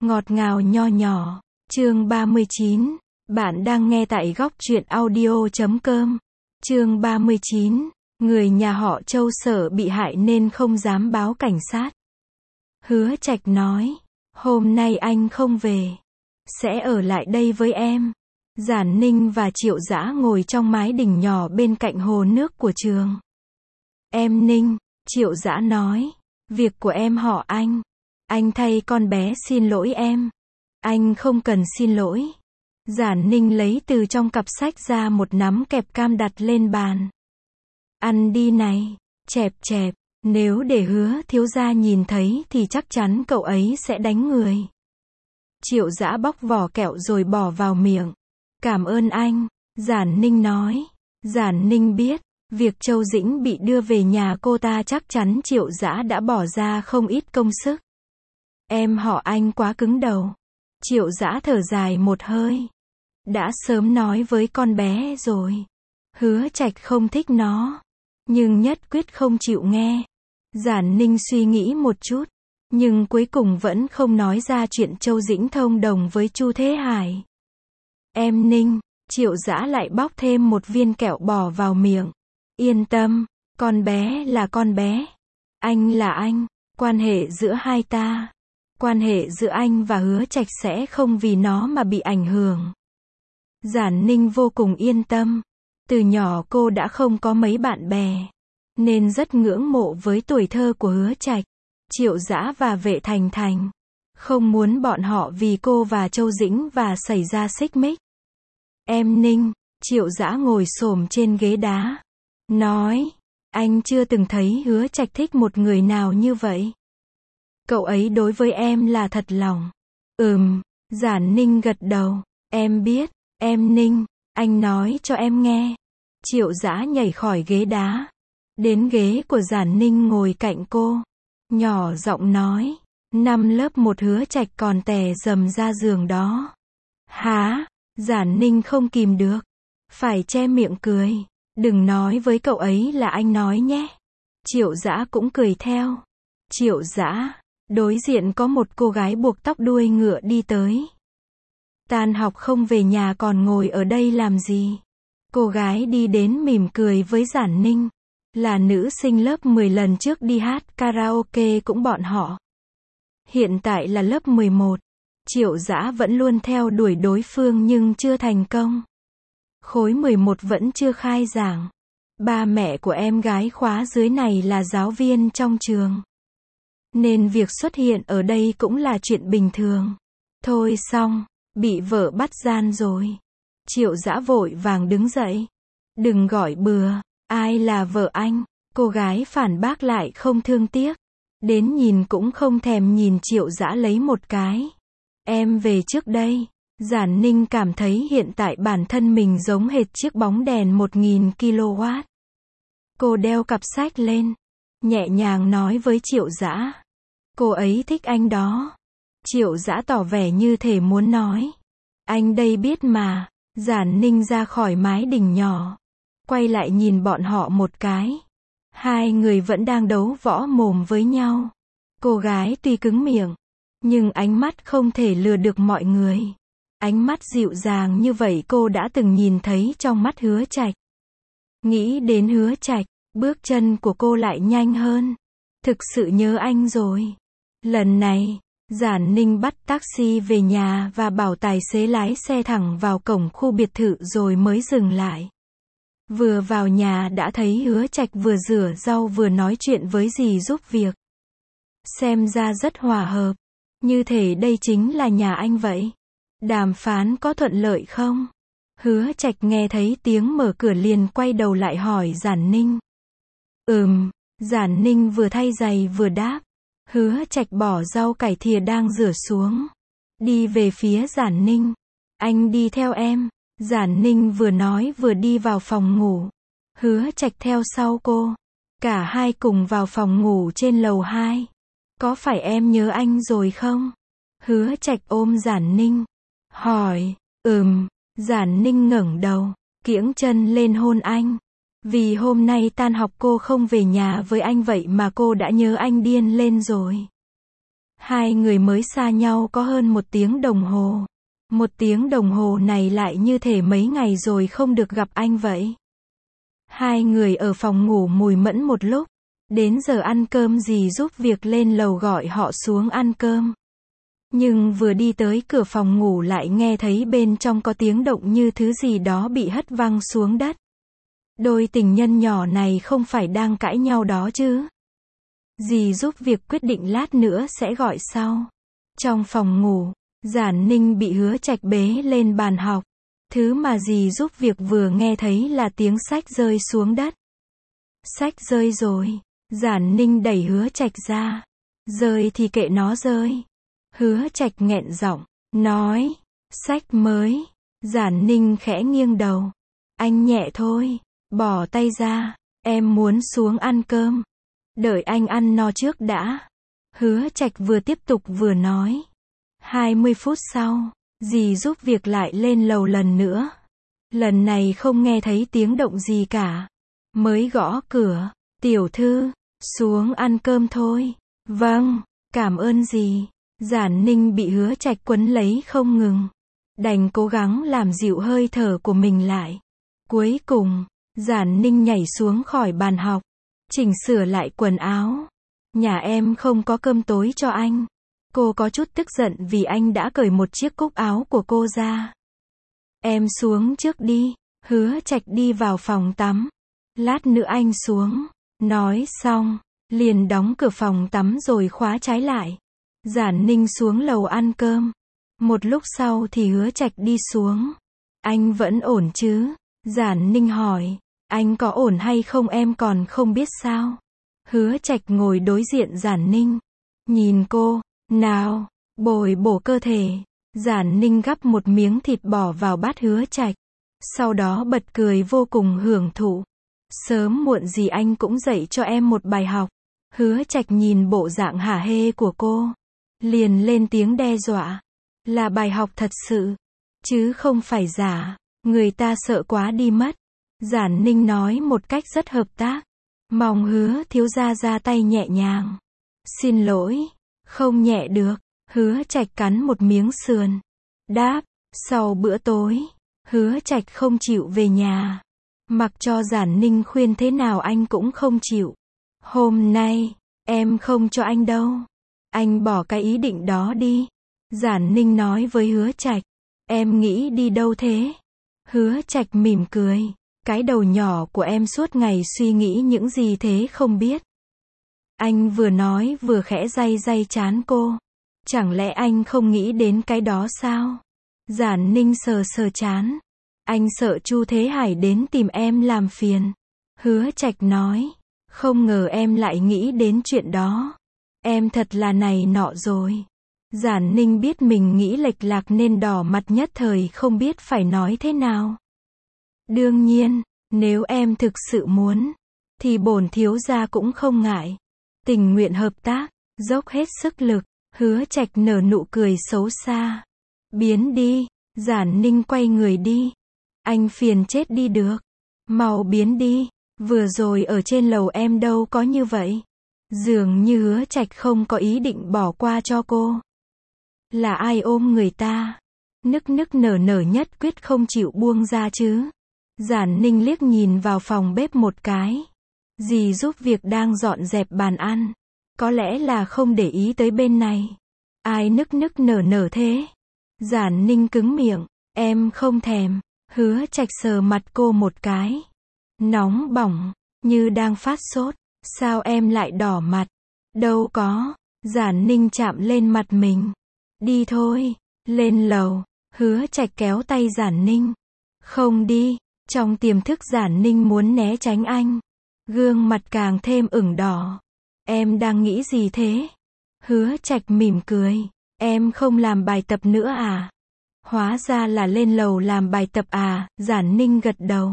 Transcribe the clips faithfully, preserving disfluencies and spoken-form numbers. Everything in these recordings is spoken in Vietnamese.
Ngọt ngào nho nhỏ. Chương ba mươi chín. Bạn đang nghe tại góc truyện audio chấm com. Chương ba mươi chín. Người nhà họ Châu sợ bị hại nên không dám báo cảnh sát. Hứa Trạch nói, hôm nay anh không về, sẽ ở lại đây với em. Giản Ninh và Triệu Dã ngồi trong mái đình nhỏ bên cạnh hồ nước của trường. Em Ninh, Triệu Dã nói, việc của em họ Anh. Anh thay con bé xin lỗi em. Anh không cần xin lỗi. Giản Ninh lấy từ trong cặp sách ra một nắm kẹp cam đặt lên bàn. Ăn đi này, chẹp chẹp, nếu để Hứa thiếu gia nhìn thấy thì chắc chắn cậu ấy sẽ đánh người. Triệu Dã bóc vỏ kẹo rồi bỏ vào miệng. Cảm ơn anh, Giản Ninh nói. Giản Ninh biết, việc Châu Dĩnh bị đưa về nhà cô ta chắc chắn Triệu Dã đã bỏ ra không ít công sức. Em họ Anh quá cứng đầu. Triệu Dã thở dài một hơi. Đã sớm nói với con bé rồi. Hứa Trạch không thích nó, nhưng nhất quyết không chịu nghe. Giản Ninh suy nghĩ một chút, nhưng cuối cùng vẫn không nói ra chuyện Châu Dĩnh thông đồng với Chu Thế Hải. Em Ninh, Triệu Dã lại bóc thêm một viên kẹo bỏ vào miệng. Yên tâm, con bé là con bé. Anh là anh, quan hệ giữa hai ta. Quan hệ giữa anh và Hứa Trạch sẽ không vì nó mà bị ảnh hưởng. Giản Ninh vô cùng yên tâm. Từ nhỏ cô đã không có mấy bạn bè, nên rất ngưỡng mộ với tuổi thơ của Hứa Trạch, Triệu Dã và Vệ Thành Thành. Không muốn bọn họ vì cô và Châu Dĩnh và xảy ra xích mích. Em Ninh, Triệu Dã ngồi xổm trên ghế đá. Nói, anh chưa từng thấy Hứa Trạch thích một người nào như vậy. Cậu ấy đối với em là thật lòng. Ừm, Giản Ninh gật đầu. Em biết, em Ninh, anh nói cho em nghe. Triệu Dã nhảy khỏi ghế đá, đến ghế của Giản Ninh ngồi cạnh cô. Nhỏ giọng nói, năm lớp một Hứa Trạch còn tè rầm ra giường đó. Hả? Giản Ninh không kìm được, phải che miệng cười. Đừng nói với cậu ấy là anh nói nhé. Triệu Dã cũng cười theo. Triệu Dã, đối diện có một cô gái buộc tóc đuôi ngựa đi tới. Tan học không về nhà còn ngồi ở đây làm gì? Cô gái đi đến mỉm cười với Giản Ninh. Là nữ sinh lớp mười lần trước đi hát karaoke cũng bọn họ. Hiện tại là lớp mười một. Triệu Dã vẫn luôn theo đuổi đối phương nhưng chưa thành công. Khối mười một vẫn chưa khai giảng. Ba mẹ của em gái khóa dưới này là giáo viên trong trường, nên việc xuất hiện ở đây cũng là chuyện bình thường. Thôi xong, bị vợ bắt gian rồi. Triệu Dã vội vàng đứng dậy. Đừng gọi bừa, ai là vợ anh? Cô gái phản bác lại không thương tiếc. Đến nhìn cũng không thèm nhìn Triệu Dã lấy một cái. Em về trước đây. Giản Ninh cảm thấy hiện tại bản thân mình giống hệt chiếc bóng đèn một nghìn ki lô oát. Cô đeo cặp sách lên, nhẹ nhàng nói với Triệu Dã. Cô ấy thích anh đó. Triệu Dã tỏ vẻ như thể muốn nói. Anh đây biết mà. Giản Ninh ra khỏi mái đình nhỏ, quay lại nhìn bọn họ một cái. Hai người vẫn đang đấu võ mồm với nhau. Cô gái tuy cứng miệng, nhưng ánh mắt không thể lừa được mọi người. Ánh mắt dịu dàng như vậy cô đã từng nhìn thấy trong mắt Hứa Trạch. Nghĩ đến Hứa Trạch, bước chân của cô lại nhanh hơn. Thực sự nhớ anh rồi. Lần này, Giản Ninh bắt taxi về nhà và bảo tài xế lái xe thẳng vào cổng khu biệt thự rồi mới dừng lại. Vừa vào nhà đã thấy Hứa Trạch vừa rửa rau vừa nói chuyện với dì giúp việc. Xem ra rất hòa hợp, như thể đây chính là nhà anh vậy. Đàm phán có thuận lợi không? Hứa Trạch nghe thấy tiếng mở cửa liền quay đầu lại hỏi Giản Ninh. Ừm, Giản Ninh vừa thay giày vừa đáp. Hứa Trạch bỏ rau cải thìa đang rửa xuống, đi về phía Giản Ninh. Anh đi theo em. Giản Ninh vừa nói vừa đi vào phòng ngủ. Hứa Trạch theo sau cô. Cả hai cùng vào phòng ngủ trên lầu hai. Có phải em nhớ anh rồi không? Hứa Trạch ôm Giản Ninh, hỏi. Ừm. Giản Ninh ngẩng đầu, kiễng chân lên hôn anh. Vì hôm nay tan học cô không về nhà với anh vậy mà cô đã nhớ anh điên lên rồi. Hai người mới xa nhau có hơn một tiếng đồng hồ. Một tiếng đồng hồ này lại như thể mấy ngày rồi không được gặp anh vậy. Hai người ở phòng ngủ mùi mẫn một lúc. Đến giờ ăn cơm dì giúp việc lên lầu gọi họ xuống ăn cơm. Nhưng vừa đi tới cửa phòng ngủ lại nghe thấy bên trong có tiếng động như thứ gì đó bị hất văng xuống đất. Đôi tình nhân nhỏ này không phải đang cãi nhau đó chứ? Dì giúp việc quyết định lát nữa sẽ gọi sau. Trong phòng ngủ, Giản Ninh bị Hứa Trạch bế lên bàn học. Thứ mà dì giúp việc vừa nghe thấy là tiếng sách rơi xuống đất. Sách rơi rồi. Giản Ninh đẩy Hứa Trạch ra. Rơi thì kệ nó rơi. Hứa Trạch nghẹn giọng, nói, sách mới. Giản Ninh khẽ nghiêng đầu. Anh nhẹ thôi, bỏ tay ra, em muốn xuống ăn cơm. Đợi anh ăn no trước đã. Hứa Trạch vừa tiếp tục vừa nói. hai mươi phút sau, dì giúp việc lại lên lầu lần nữa. Lần này không nghe thấy tiếng động gì cả. Mới gõ cửa, tiểu thư, xuống ăn cơm thôi. Vâng, cảm ơn dì. Giản Ninh bị Hứa Trạch quấn lấy không ngừng. Đành cố gắng làm dịu hơi thở của mình lại. Cuối cùng, Giản Ninh nhảy xuống khỏi bàn học. Chỉnh sửa lại quần áo. Nhà em không có cơm tối cho anh. Cô có chút tức giận vì anh đã cởi một chiếc cúc áo của cô ra. Em xuống trước đi. Hứa Trạch đi vào phòng tắm. Lát nữa anh xuống. Nói xong, liền đóng cửa phòng tắm rồi khóa trái lại. Giản Ninh xuống lầu ăn cơm. Một lúc sau thì Hứa Trạch đi xuống. Anh vẫn ổn chứ? Giản Ninh hỏi. Anh có ổn hay không em còn không biết sao? Hứa Trạch ngồi đối diện Giản Ninh. Nhìn cô, nào, bồi bổ cơ thể. Giản Ninh gắp một miếng thịt bỏ vào bát Hứa Trạch. Sau đó bật cười vô cùng hưởng thụ. Sớm muộn gì anh cũng dạy cho em một bài học. Hứa Trạch nhìn bộ dạng hả hê của cô. Liền lên tiếng đe dọa. Là bài học thật sự. Chứ không phải giả. Người ta sợ quá đi mất. Giản Ninh nói một cách rất hợp tác. Mong Hứa thiếu gia ra tay nhẹ nhàng. Xin lỗi. Không nhẹ được. Hứa Trạch cắn một miếng sườn. Đáp. Sau bữa tối. Hứa Trạch không chịu về nhà. Mặc cho Giản Ninh khuyên thế nào anh cũng không chịu. Hôm nay, em không cho anh đâu. Anh bỏ cái ý định đó đi. Giản Ninh nói với Hứa Trạch. Em nghĩ đi đâu thế? Hứa Trạch mỉm cười. Cái đầu nhỏ của em suốt ngày suy nghĩ những gì thế không biết. Anh vừa nói vừa khẽ day day trán cô. Chẳng lẽ anh không nghĩ đến cái đó sao? Giản Ninh sờ sờ trán. Anh sợ Chu Thế Hải đến tìm em làm phiền. Hứa Trạch nói. Không ngờ em lại nghĩ đến chuyện đó. Em thật là này nọ rồi. Giản Ninh biết mình nghĩ lệch lạc nên đỏ mặt nhất thời không biết phải nói thế nào. Đương nhiên, nếu em thực sự muốn, thì bổn thiếu gia cũng không ngại. Tình nguyện hợp tác, dốc hết sức lực. Hứa Trạch nở nụ cười xấu xa. Biến đi. Giản Ninh quay người đi. Anh phiền chết đi được. Mau biến đi. Vừa rồi ở trên lầu em đâu có như vậy. Dường như Hứa Trạch không có ý định bỏ qua cho cô. Là ai ôm người ta? Nức nức nở nở nhất quyết không chịu buông ra chứ. Giản Ninh liếc nhìn vào phòng bếp một cái. Dì giúp việc đang dọn dẹp bàn ăn. Có lẽ là không để ý tới bên này. Ai nức nức nở nở thế? Giản Ninh cứng miệng. Em không thèm. Hứa Trạch sờ mặt cô một cái. Nóng bỏng, như đang phát sốt. Sao em lại đỏ mặt? Đâu có. Giản Ninh chạm lên mặt mình. Đi thôi. Lên lầu. Hứa Trạch kéo tay Giản Ninh. Không đi. Trong tiềm thức Giản Ninh muốn né tránh anh. Gương mặt càng thêm ửng đỏ. Em đang nghĩ gì thế? Hứa Trạch mỉm cười. Em không làm bài tập nữa à? Hóa ra là lên lầu làm bài tập à? Giản Ninh gật đầu.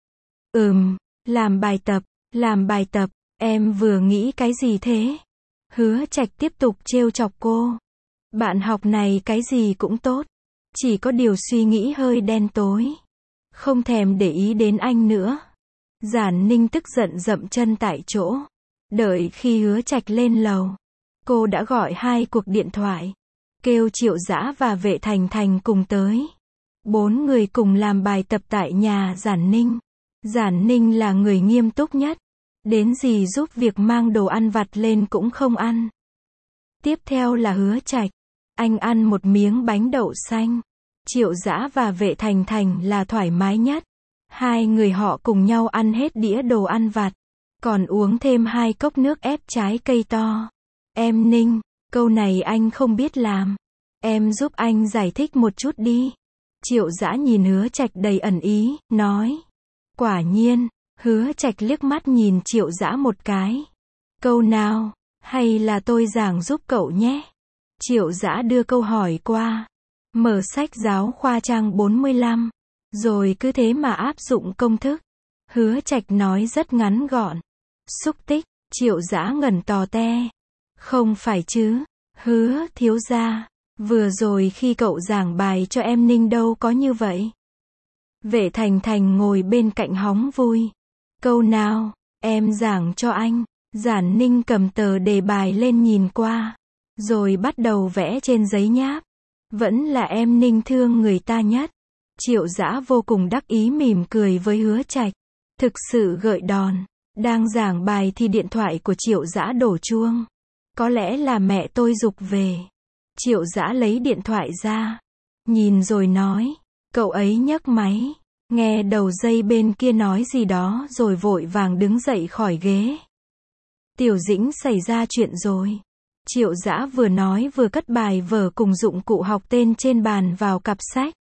Ừm, làm bài tập, làm bài tập. Em vừa nghĩ cái gì thế? Hứa Trạch tiếp tục trêu chọc cô. Bạn học này cái gì cũng tốt. Chỉ có điều suy nghĩ hơi đen tối. Không thèm để ý đến anh nữa. Giản Ninh tức giận dậm chân tại chỗ. Đợi khi Hứa Trạch lên lầu. Cô đã gọi hai cuộc điện thoại, kêu Triệu Dã và Vệ Thành Thành cùng tới. Bốn người cùng làm bài tập tại nhà Giản Ninh. Giản Ninh là người nghiêm túc nhất. Đến gì giúp việc mang đồ ăn vặt lên cũng không ăn. Tiếp theo là Hứa Trạch. Anh ăn một miếng bánh đậu xanh. Triệu Dã và Vệ Thành Thành là thoải mái nhất. Hai người họ cùng nhau ăn hết đĩa đồ ăn vặt. Còn uống thêm hai cốc nước ép trái cây to. Em Ninh, câu này anh không biết làm. Em giúp anh giải thích một chút đi. Triệu Dã nhìn Hứa Trạch đầy ẩn ý, nói. Quả nhiên, Hứa Trạch liếc mắt nhìn Triệu Dã một cái. Câu nào, hay là tôi giảng giúp cậu nhé. Triệu Dã đưa câu hỏi qua. Mở sách giáo khoa trang bốn mươi lăm. Rồi cứ thế mà áp dụng công thức. Hứa Trạch nói rất ngắn gọn. Xúc tích, Triệu Dã ngẩn tò te. Không phải chứ, Hứa thiếu gia. Vừa rồi khi cậu giảng bài cho em Ninh đâu có như vậy. Vệ Thành Thành ngồi bên cạnh hóng vui. Câu nào, em giảng cho anh. Giản Ninh cầm tờ đề bài lên nhìn qua. Rồi bắt đầu vẽ trên giấy nháp. Vẫn là em Ninh thương người ta nhất. Triệu Dã vô cùng đắc ý mỉm cười với Hứa Trạch. Thực sự gợi đòn. Đang giảng bài thì điện thoại của Triệu Dã đổ chuông. Có lẽ là mẹ tôi giục về. Triệu Dã lấy điện thoại ra. Nhìn rồi nói. Cậu ấy nhấc máy. Nghe đầu dây bên kia nói gì đó rồi vội vàng đứng dậy khỏi ghế. Tiểu Dĩnh xảy ra chuyện rồi. Triệu Dã vừa nói vừa cất bài vở cùng dụng cụ học tên trên bàn vào cặp sách.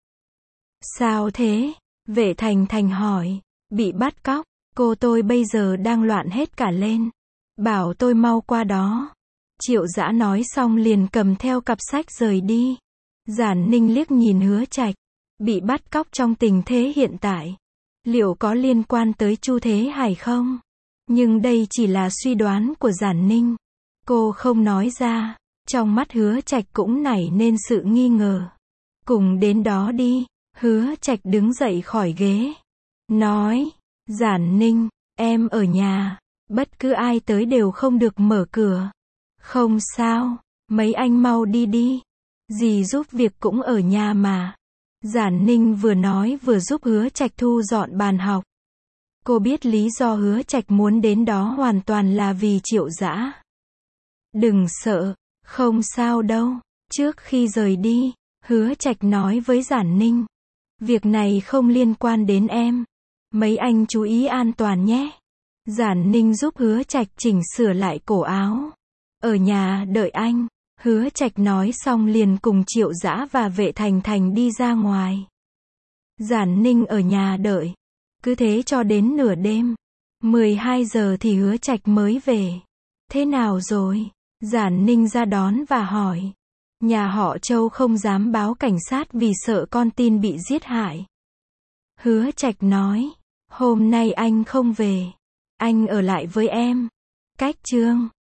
Sao thế? Vệ Thành Thành hỏi. Bị bắt cóc. Cô tôi bây giờ đang loạn hết cả lên. Bảo tôi mau qua đó. Triệu Dã nói xong liền cầm theo cặp sách rời đi. Giản Ninh liếc nhìn Hứa Trạch. Bị bắt cóc trong tình thế hiện tại. Liệu có liên quan tới Chu Thế Hải không? Nhưng đây chỉ là suy đoán của Giản Ninh. Cô không nói ra. Trong mắt Hứa Trạch cũng nảy nên sự nghi ngờ. Cùng đến đó đi. Hứa Trạch đứng dậy khỏi ghế. Nói. Giản Ninh, em ở nhà. Bất cứ ai tới đều không được mở cửa. Không sao. Mấy anh mau đi đi. Dì giúp việc cũng ở nhà mà. Giản Ninh vừa nói vừa giúp Hứa Trạch thu dọn bàn học. Cô biết lý do Hứa Trạch muốn đến đó hoàn toàn là vì Triệu Dã. Đừng sợ, không sao đâu. Trước khi rời đi, Hứa Trạch nói với Giản Ninh. Việc này không liên quan đến em. Mấy anh chú ý an toàn nhé. Giản Ninh giúp Hứa Trạch chỉnh sửa lại cổ áo. Ở nhà đợi anh. Hứa Trạch nói xong liền cùng Triệu Dã và Vệ Thành Thành đi ra ngoài. Giản Ninh ở nhà đợi. Cứ thế cho đến nửa đêm. mười hai giờ thì Hứa Trạch mới về. Thế nào rồi? Giản Ninh ra đón và hỏi. Nhà họ Châu không dám báo cảnh sát vì sợ con tin bị giết hại. Hứa Trạch nói. Hôm nay anh không về. Anh ở lại với em. Cách Trương.